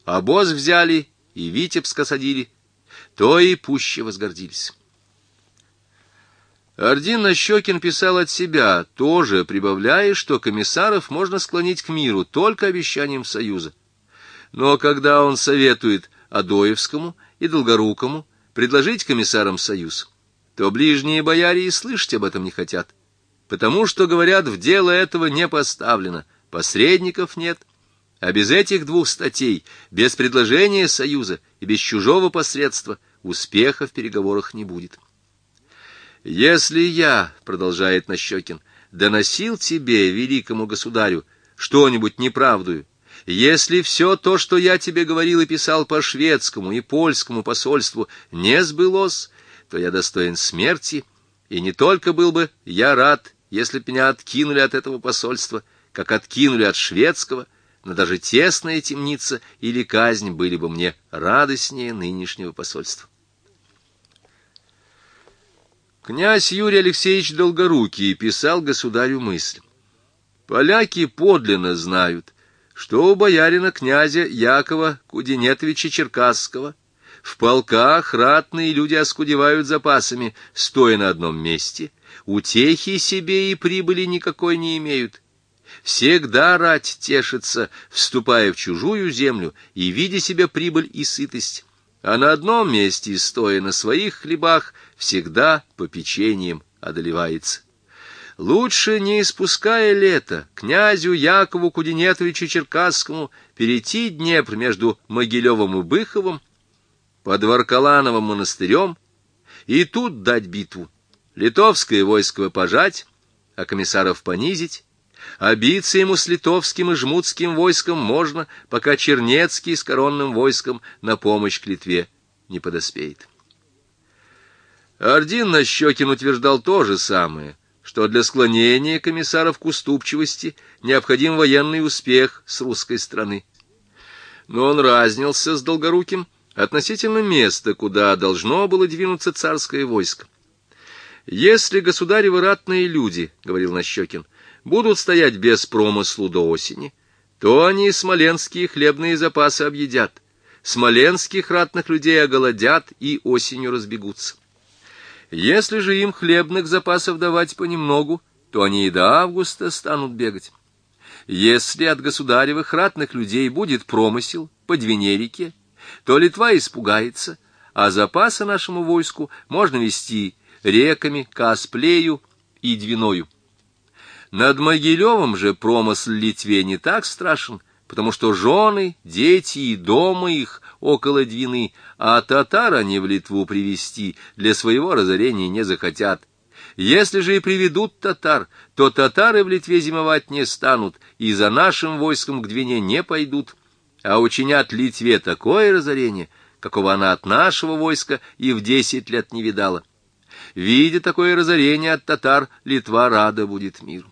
обоз взяли и Витебск осадили, то и пуще возгордились. Ордин-Нащекин писал от себя, тоже прибавляя, что комиссаров можно склонить к миру только обещанием союза. Но когда он советует Адоевскому и Долгорукому предложить комиссарам союз, то ближние бояре и слышать об этом не хотят, потому что, говорят, в дело этого не поставлено, посредников нет, а без этих двух статей, без предложения союза и без чужого посредства успеха в переговорах не будет. «Если я, — продолжает Нащекин, — доносил тебе, великому государю, что-нибудь неправдую, если все то, что я тебе говорил и писал по шведскому и польскому посольству, не сбылось, то я достоин смерти, и не только был бы я рад, если б меня откинули от этого посольства, как откинули от шведского, но даже тесная темница или казнь были бы мне радостнее нынешнего посольства». Князь Юрий Алексеевич Долгорукий писал государю мысль: «Поляки подлинно знают, что у боярина князя Якова Кудинетовича Черкасского в полках ратные люди оскудевают запасами, стоя на одном месте, утехи себе и прибыли никакой не имеют. Всегда рать тешится, вступая в чужую землю и видя себе прибыль и сытость, а на одном месте, стоя на своих хлебах, всегда попечением одолевается. Лучше, не испуская лета, князю Якову Кудинетовичу Черкасскому перейти Днепр между Могилевым и Быховым, под Варкалановым монастырем, и тут дать битву, литовское войско пожать, а комиссаров понизить, а биться ему с литовским и жмутским войском можно, пока Чернецкий с коронным войском на помощь к Литве не подоспеет». Ордин-Нащекин утверждал то же самое, что для склонения комиссаров к уступчивости необходим военный успех с русской стороны. Но он разнился с Долгоруким относительно места, куда должно было двинуться царское войско. «Если государевы ратные люди, — говорил Нащекин, — будут стоять без промыслу до осени, то они смоленские хлебные запасы объедят, смоленских ратных людей оголодят и осенью разбегутся. Если же им хлебных запасов давать понемногу, то они и до августа станут бегать. Если от государевых ратных людей будет промысел по Двине-реке, то Литва испугается, а запасы нашему войску можно вести реками Касплею и Двиною. Над Могилевым же промысл Литве не так страшен, потому что жены, дети и дома их около Двины, а татар они в Литву привести для своего разорения не захотят. Если же и приведут татар, то татары в Литве зимовать не станут, и за нашим войском к Двине не пойдут, а учинят Литве такое разорение, какого она от нашего войска и в 10 лет не видала. Видя такое разорение от татар, Литва рада будет миру».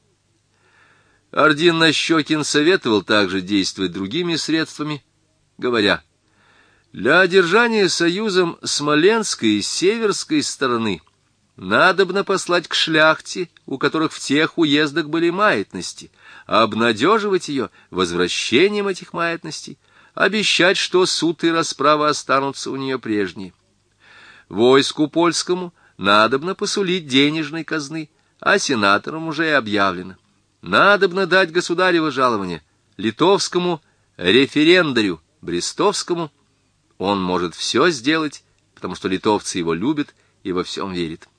Ордин-Нащекин советовал также действовать другими средствами, говоря: «Для одержания союзом смоленской и северской стороны надобно послать к шляхте, у которых в тех уездах были маятности, обнадеживать ее возвращением этих маятностей, обещать, что суд и расправа останутся у нее прежние. Войску польскому надобно посулить денежной казны, а сенаторам уже и объявлено. Надобно дать государево жалование, литовскому референдарю Брестовскому. Он может все сделать, потому что литовцы его любят и во всем верят».